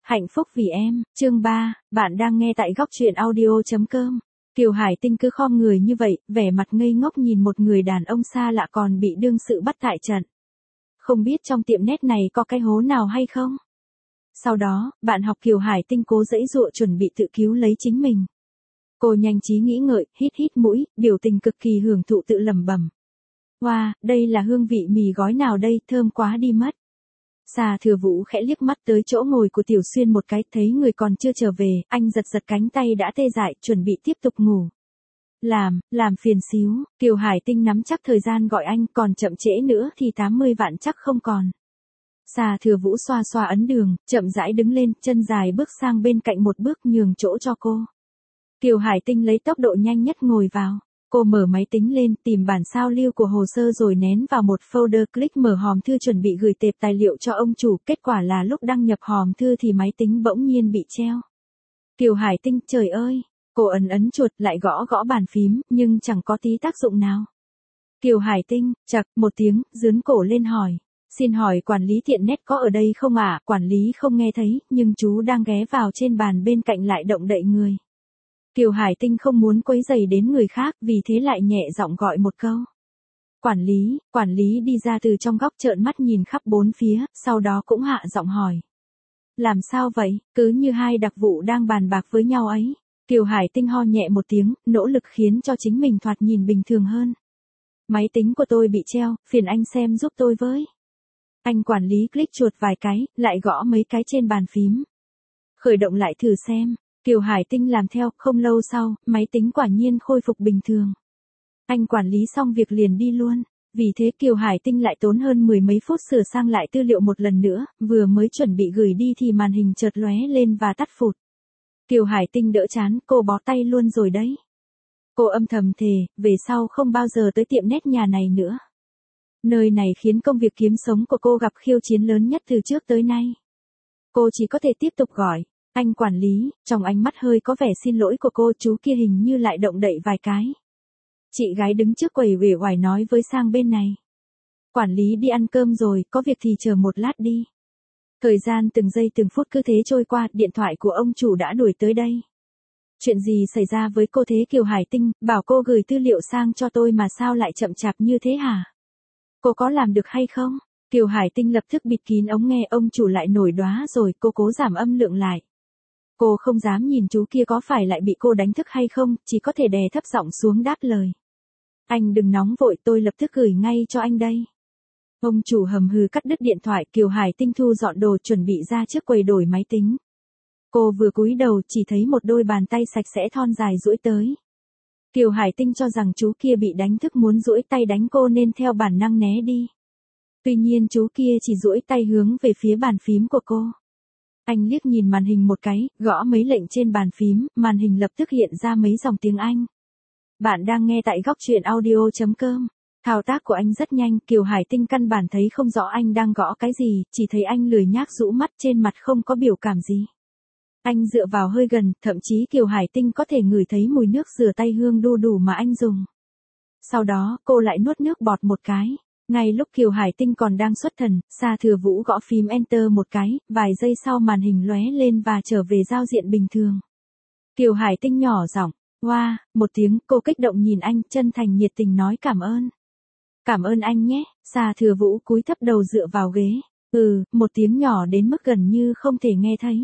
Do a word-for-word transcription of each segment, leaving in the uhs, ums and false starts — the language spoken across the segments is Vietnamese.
Hạnh phúc vì em, chương ba, bạn đang nghe tại góc truyện audio.com. Kiều Hải Tinh cứ khom người như vậy, vẻ mặt ngây ngốc nhìn một người đàn ông xa lạ còn bị đương sự bắt tại trận. Không biết trong tiệm nét này có cái hố nào hay không? Sau đó, bạn học Kiều Hải Tinh cố giãy giụa chuẩn bị tự cứu lấy chính mình. Cô nhanh trí nghĩ ngợi, hít hít mũi, biểu tình cực kỳ hưởng thụ tự lẩm bẩm. Wow, đây là hương vị mì gói nào đây, thơm quá đi mất. Xà Thừa Vũ khẽ liếc mắt tới chỗ ngồi của Tiểu Xuyên một cái, thấy người còn chưa trở về, anh giật giật cánh tay đã tê dại, chuẩn bị tiếp tục ngủ. Làm, làm phiền xíu, Kiều Hải Tinh nắm chắc thời gian gọi anh, còn chậm trễ nữa thì tám mươi vạn chắc không còn. Xà Thừa Vũ xoa xoa ấn đường, chậm rãi đứng lên, chân dài bước sang bên cạnh một bước nhường chỗ cho cô. Kiều Hải Tinh lấy tốc độ nhanh nhất ngồi vào. Cô mở máy tính lên, tìm bản sao lưu của hồ sơ rồi nén vào một folder, click mở hòm thư chuẩn bị gửi tệp tài liệu cho ông chủ. Kết quả là lúc đăng nhập hòm thư thì máy tính bỗng nhiên bị treo. Kiều Hải Tinh, trời ơi! Cô ấn ấn chuột lại gõ gõ bàn phím, nhưng chẳng có tí tác dụng nào. Kiều Hải Tinh, chậc, một tiếng, dướn cổ lên hỏi. Xin hỏi quản lý tiện net có ở đây không ạ? À? Quản lý không nghe thấy, nhưng chú đang ghé vào trên bàn bên cạnh lại động đậy người. Kiều Hải Tinh không muốn quấy rầy đến người khác, vì thế lại nhẹ giọng gọi một câu. Quản lý, quản lý đi ra từ trong góc trợn mắt nhìn khắp bốn phía, sau đó cũng hạ giọng hỏi. Làm sao vậy, cứ như hai đặc vụ đang bàn bạc với nhau ấy. Kiều Hải Tinh ho nhẹ một tiếng, nỗ lực khiến cho chính mình thoạt nhìn bình thường hơn. Máy tính của tôi bị treo, phiền anh xem giúp tôi với. Anh quản lý click chuột vài cái, lại gõ mấy cái trên bàn phím. Khởi động lại thử xem. Kiều Hải Tinh làm theo, không lâu sau, máy tính quả nhiên khôi phục bình thường. Anh quản lý xong việc liền đi luôn, vì thế Kiều Hải Tinh lại tốn hơn mười mấy phút sửa sang lại tư liệu một lần nữa, vừa mới chuẩn bị gửi đi thì màn hình chợt lóe lên và tắt phụt. Kiều Hải Tinh đỡ chán, cô bó tay luôn rồi đấy. Cô âm thầm thề, về sau không bao giờ tới tiệm nét nhà này nữa. Nơi này khiến công việc kiếm sống của cô gặp khiêu chiến lớn nhất từ trước tới nay. Cô chỉ có thể tiếp tục gọi. Anh quản lý, trong ánh mắt hơi có vẻ xin lỗi của cô, chú kia hình như lại động đậy vài cái. Chị gái đứng trước quầy uể oải nói với sang bên này. Quản lý đi ăn cơm rồi, có việc thì chờ một lát đi. Thời gian từng giây từng phút cứ thế trôi qua, điện thoại của ông chủ đã đuổi tới đây. Chuyện gì xảy ra với cô thế Kiều Hải Tinh, bảo cô gửi tư liệu sang cho tôi mà sao lại chậm chạp như thế hả? Cô có làm được hay không? Kiều Hải Tinh lập tức bịt kín ống nghe, ông chủ lại nổi đoá rồi, cô cố giảm âm lượng lại. Cô không dám nhìn chú kia có phải lại bị cô đánh thức hay không, chỉ có thể đè thấp giọng xuống đáp lời. Anh đừng nóng vội, tôi lập tức gửi ngay cho anh đây. Ông chủ hầm hừ cắt đứt điện thoại. Kiều Hải Tinh thu dọn đồ chuẩn bị ra trước quầy đổi máy tính. Cô vừa cúi đầu chỉ thấy một đôi bàn tay sạch sẽ thon dài duỗi tới. Kiều Hải Tinh cho rằng chú kia bị đánh thức muốn duỗi tay đánh cô nên theo bản năng né đi. Tuy nhiên chú kia chỉ duỗi tay hướng về phía bàn phím của cô. Anh liếc nhìn màn hình một cái, gõ mấy lệnh trên bàn phím, màn hình lập tức hiện ra mấy dòng tiếng Anh. Bạn đang nghe tại góc truyện audio.com. Thao tác của anh rất nhanh, Kiều Hải Tinh căn bản thấy không rõ anh đang gõ cái gì, chỉ thấy anh lười nhác rũ mắt, trên mặt không có biểu cảm gì. Anh dựa vào hơi gần, thậm chí Kiều Hải Tinh có thể ngửi thấy mùi nước rửa tay hương đu đủ mà anh dùng. Sau đó, cô lại nuốt nước bọt một cái. Ngay lúc Kiều Hải Tinh còn đang xuất thần, Xà Thừa Vũ gõ phím Enter một cái, vài giây sau màn hình lóe lên và trở về giao diện bình thường. Kiều Hải Tinh nhỏ giọng, "Wow", một tiếng, cô kích động nhìn anh, chân thành nhiệt tình nói cảm ơn. "Cảm ơn anh nhé." Xà Thừa Vũ cúi thấp đầu dựa vào ghế. "Ừ", một tiếng nhỏ đến mức gần như không thể nghe thấy.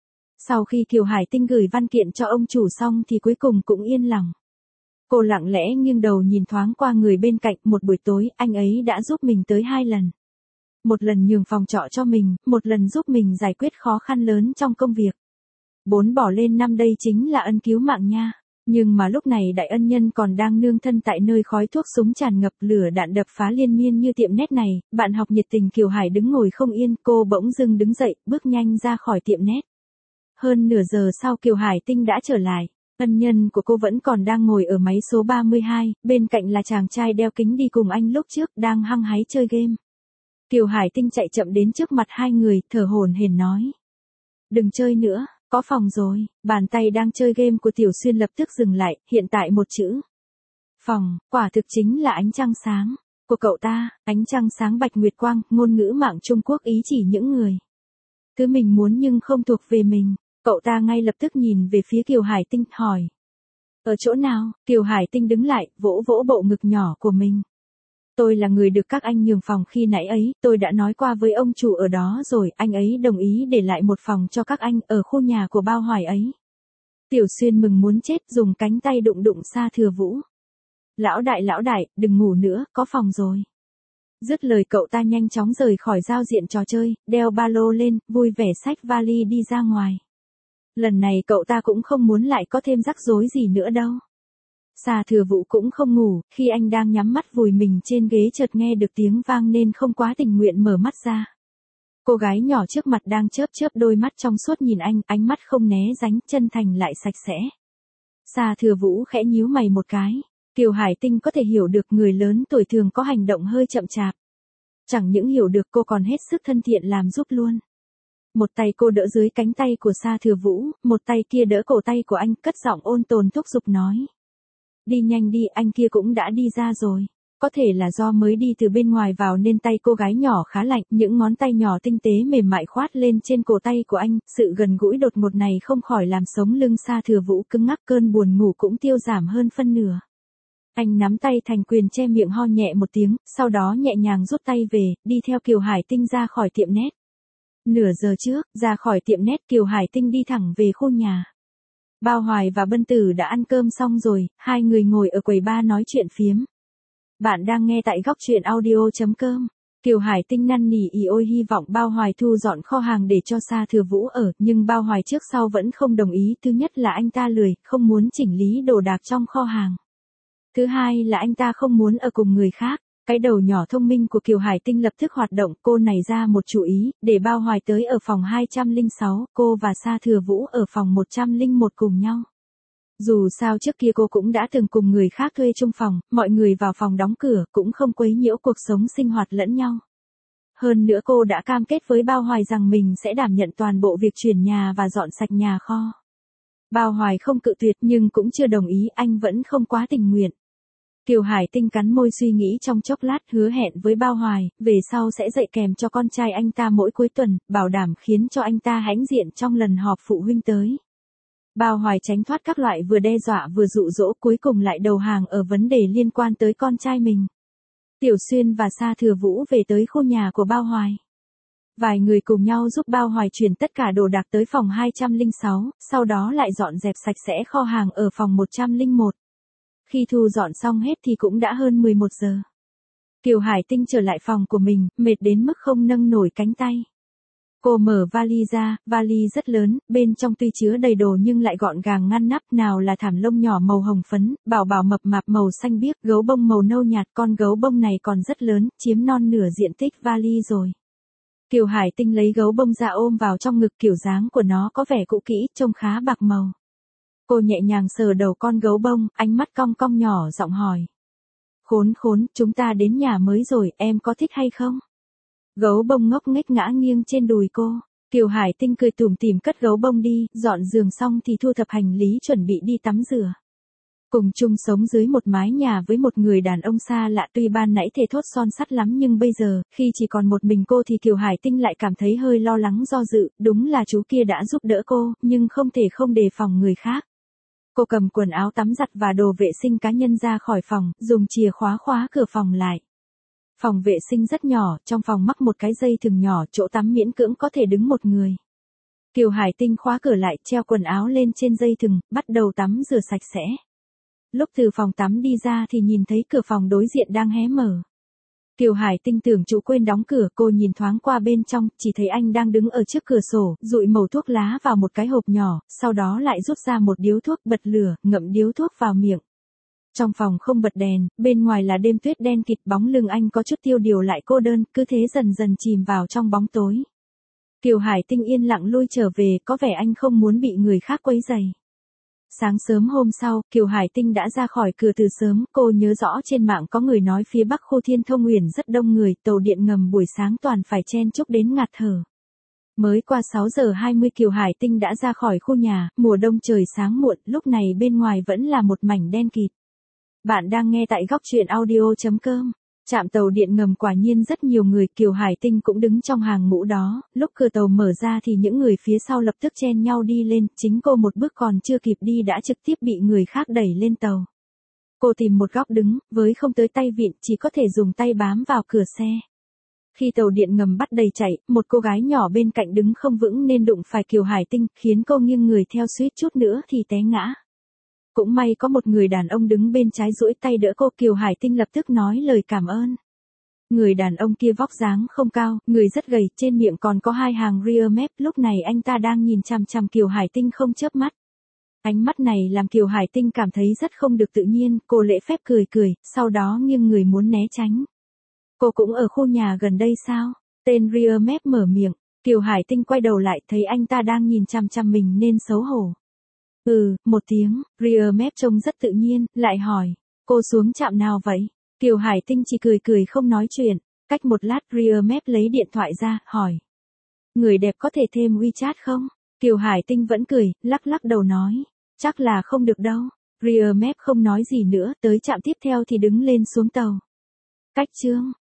Sau khi Kiều Hải Tinh gửi văn kiện cho ông chủ xong thì cuối cùng cũng yên lòng. Cô lặng lẽ nghiêng đầu nhìn thoáng qua người bên cạnh, một buổi tối, anh ấy đã giúp mình tới hai lần. Một lần nhường phòng trọ cho mình, một lần giúp mình giải quyết khó khăn lớn trong công việc. Bốn bỏ lên năm đây chính là ân cứu mạng nha. Nhưng mà lúc này đại ân nhân còn đang nương thân tại nơi khói thuốc súng tràn ngập, lửa đạn đập phá liên miên như tiệm nét này. Bạn học nhiệt tình Kiều Hải đứng ngồi không yên, cô bỗng dưng đứng dậy, bước nhanh ra khỏi tiệm nét. Hơn nửa giờ sau Kiều Hải Tinh đã trở lại. Ân nhân của cô vẫn còn đang ngồi ở máy số ba mươi hai, bên cạnh là chàng trai đeo kính đi cùng anh lúc trước, đang hăng hái chơi game. Kiều Hải Tinh chạy chậm đến trước mặt hai người, thở hổn hển nói. Đừng chơi nữa, có phòng rồi. Bàn tay đang chơi game của Tiểu Xuyên lập tức dừng lại, hiện tại một chữ. Phòng, quả thực chính là ánh trăng sáng. Của cậu ta, ánh trăng sáng bạch nguyệt quang, ngôn ngữ mạng Trung Quốc ý chỉ những người Thứ mình muốn nhưng không thuộc về mình. Cậu ta ngay lập tức nhìn về phía Kiều Hải Tinh, hỏi. Ở chỗ nào? Kiều Hải Tinh đứng lại, vỗ vỗ bộ ngực nhỏ của mình. Tôi là người được các anh nhường phòng khi nãy ấy, tôi đã nói qua với ông chủ ở đó rồi, anh ấy đồng ý để lại một phòng cho các anh ở khu nhà của Bao Hoài ấy. Tiểu Xuyên mừng muốn chết, dùng cánh tay đụng đụng Sa Thừa Vũ. Lão đại lão đại, đừng ngủ nữa, có phòng rồi. Dứt lời cậu ta nhanh chóng rời khỏi giao diện trò chơi, đeo ba lô lên, vui vẻ xách vali đi ra ngoài. Lần này cậu ta cũng không muốn lại có thêm rắc rối gì nữa đâu. Sa Thừa Vũ cũng không ngủ, khi anh đang nhắm mắt vùi mình trên ghế chợt nghe được tiếng vang nên không quá tình nguyện mở mắt ra. Cô gái nhỏ trước mặt đang chớp chớp đôi mắt trong suốt nhìn anh, ánh mắt không né ránh, chân thành lại sạch sẽ. Sa Thừa Vũ khẽ nhíu mày một cái. Kiều Hải Tinh có thể hiểu được người lớn tuổi thường có hành động hơi chậm chạp. Chẳng những hiểu được, cô còn hết sức thân thiện làm giúp luôn. Một tay cô đỡ dưới cánh tay của Sa Thừa Vũ, một tay kia đỡ cổ tay của anh, cất giọng ôn tồn thúc giục nói. Đi nhanh đi, anh kia cũng đã đi ra rồi. Có thể là do mới đi từ bên ngoài vào nên tay cô gái nhỏ khá lạnh, những ngón tay nhỏ tinh tế mềm mại khoát lên trên cổ tay của anh, sự gần gũi đột ngột này không khỏi làm sống lưng Sa Thừa Vũ cứng ngắc, cơn buồn ngủ cũng tiêu giảm hơn phân nửa. Anh nắm tay thành quyền che miệng ho nhẹ một tiếng, sau đó nhẹ nhàng rút tay về, đi theo Kiều Hải Tinh ra khỏi tiệm net. Nửa giờ trước, ra khỏi tiệm net Kiều Hải Tinh đi thẳng về khu nhà. Bao Hoài và Bân Tử đã ăn cơm xong rồi, hai người ngồi ở quầy bar nói chuyện phiếm. Bạn đang nghe tại góc truyện audio chấm com. Kiều Hải Tinh năn nỉ ỉ ôi hy vọng Bao Hoài thu dọn kho hàng để cho Sa Thừa Vũ ở, nhưng Bao Hoài trước sau vẫn không đồng ý, thứ nhất là anh ta lười, không muốn chỉnh lý đồ đạc trong kho hàng. Thứ hai là anh ta không muốn ở cùng người khác. Cái đầu nhỏ thông minh của Kiều Hải Tinh lập tức hoạt động, cô nảy ra một chủ ý, để Bao Hoài tới ở phòng hai trăm lẻ sáu, cô và Sa Thừa Vũ ở phòng một trăm lẻ một cùng nhau. Dù sao trước kia cô cũng đã từng cùng người khác thuê chung phòng, mọi người vào phòng đóng cửa, cũng không quấy nhiễu cuộc sống sinh hoạt lẫn nhau. Hơn nữa cô đã cam kết với Bao Hoài rằng mình sẽ đảm nhận toàn bộ việc chuyển nhà và dọn sạch nhà kho. Bao Hoài không cự tuyệt nhưng cũng chưa đồng ý, anh vẫn không quá tình nguyện. Kiều Hải Tinh cắn môi suy nghĩ trong chốc lát, hứa hẹn với Bao Hoài, về sau sẽ dạy kèm cho con trai anh ta mỗi cuối tuần, bảo đảm khiến cho anh ta hãnh diện trong lần họp phụ huynh tới. Bao Hoài tránh thoát các loại vừa đe dọa vừa dụ dỗ, cuối cùng lại đầu hàng ở vấn đề liên quan tới con trai mình. Tiểu Xuyên và Sa Thừa Vũ về tới khu nhà của Bao Hoài. Vài người cùng nhau giúp Bao Hoài chuyển tất cả đồ đạc tới phòng hai trăm lẻ sáu, sau đó lại dọn dẹp sạch sẽ kho hàng ở phòng một trăm lẻ một. Khi thu dọn xong hết thì cũng đã hơn mười một giờ. Kiều Hải Tinh trở lại phòng của mình, mệt đến mức không nâng nổi cánh tay. Cô mở vali ra, vali rất lớn, bên trong tuy chứa đầy đồ nhưng lại gọn gàng ngăn nắp, nào là thảm lông nhỏ màu hồng phấn, bảo bảo mập mạp màu xanh biếc, gấu bông màu nâu nhạt, con gấu bông này còn rất lớn, chiếm non nửa diện tích vali rồi. Kiều Hải Tinh lấy gấu bông ra ôm vào trong ngực, kiểu dáng của nó có vẻ cũ kỹ, trông khá bạc màu. Cô nhẹ nhàng sờ đầu con gấu bông, ánh mắt cong cong nhỏ giọng hỏi. Khốn khốn, chúng ta đến nhà mới rồi, em có thích hay không? Gấu bông ngốc nghếch ngã nghiêng trên đùi cô. Kiều Hải Tinh cười tủm tỉm cất gấu bông đi, dọn giường xong thì thu thập hành lý chuẩn bị đi tắm rửa. Cùng chung sống dưới một mái nhà với một người đàn ông xa lạ, tuy ban nãy thề thốt son sắt lắm nhưng bây giờ, khi chỉ còn một mình cô thì Kiều Hải Tinh lại cảm thấy hơi lo lắng do dự, đúng là chú kia đã giúp đỡ cô, nhưng không thể không đề phòng người khác. Cô cầm quần áo tắm giặt và đồ vệ sinh cá nhân ra khỏi phòng, dùng chìa khóa khóa cửa phòng lại. Phòng vệ sinh rất nhỏ, trong phòng mắc một cái dây thừng nhỏ, chỗ tắm miễn cưỡng có thể đứng một người. Kiều Hải Tinh khóa cửa lại, treo quần áo lên trên dây thừng, bắt đầu tắm rửa sạch sẽ. Lúc từ phòng tắm đi ra thì nhìn thấy cửa phòng đối diện đang hé mở. Kiều Hải Tinh tưởng chủ quên đóng cửa, cô nhìn thoáng qua bên trong, chỉ thấy anh đang đứng ở trước cửa sổ, dụi mẩu thuốc lá vào một cái hộp nhỏ, sau đó lại rút ra một điếu thuốc, bật lửa, ngậm điếu thuốc vào miệng. Trong phòng không bật đèn, bên ngoài là đêm tuyết đen kịt, bóng lưng anh có chút tiêu điều lại cô đơn, cứ thế dần dần chìm vào trong bóng tối. Kiều Hải Tinh yên lặng lui trở về, có vẻ anh không muốn bị người khác quấy rầy. Sáng sớm hôm sau, Kiều Hải Tinh đã ra khỏi cửa từ sớm, cô nhớ rõ trên mạng có người nói phía bắc khu Thiên Thông Uyển rất đông người, tàu điện ngầm buổi sáng toàn phải chen chúc đến ngạt thở. Mới qua sáu giờ hai mươi Kiều Hải Tinh đã ra khỏi khu nhà, mùa đông trời sáng muộn, lúc này bên ngoài vẫn là một mảnh đen kịt. Bạn đang nghe tại góc truyện audio chấm com. Trạm tàu điện ngầm quả nhiên rất nhiều người, Kiều Hải Tinh cũng đứng trong hàng ngũ đó, lúc cửa tàu mở ra thì những người phía sau lập tức chen nhau đi lên, chính cô một bước còn chưa kịp đi đã trực tiếp bị người khác đẩy lên tàu. Cô tìm một góc đứng, với không tới tay vịn, chỉ có thể dùng tay bám vào cửa xe. Khi tàu điện ngầm bắt đầy chạy, một cô gái nhỏ bên cạnh đứng không vững nên đụng phải Kiều Hải Tinh, khiến cô nghiêng người theo suýt chút nữa thì té ngã. Cũng may có một người đàn ông đứng bên trái duỗi tay đỡ cô, Kiều Hải Tinh lập tức nói lời cảm ơn. Người đàn ông kia vóc dáng không cao, người rất gầy, trên miệng còn có hai hàng rear mép, lúc này anh ta đang nhìn chằm chằm Kiều Hải Tinh không chớp mắt. Ánh mắt này làm Kiều Hải Tinh cảm thấy rất không được tự nhiên, cô lễ phép cười cười, sau đó nghiêng người muốn né tránh. Cô cũng ở khu nhà gần đây sao? Tên rear mép mở miệng, Kiều Hải Tinh quay đầu lại thấy anh ta đang nhìn chằm chằm mình nên xấu hổ. Ừ, một tiếng, rear mép trông rất tự nhiên, lại hỏi, cô xuống trạm nào vậy? Kiều Hải Tinh chỉ cười cười không nói chuyện, cách một lát rear mép lấy điện thoại ra, hỏi. Người đẹp có thể thêm WeChat không? Kiều Hải Tinh vẫn cười, lắc lắc đầu nói, chắc là không được đâu. Rear mép không nói gì nữa, tới trạm tiếp theo thì đứng lên xuống tàu. Cách chương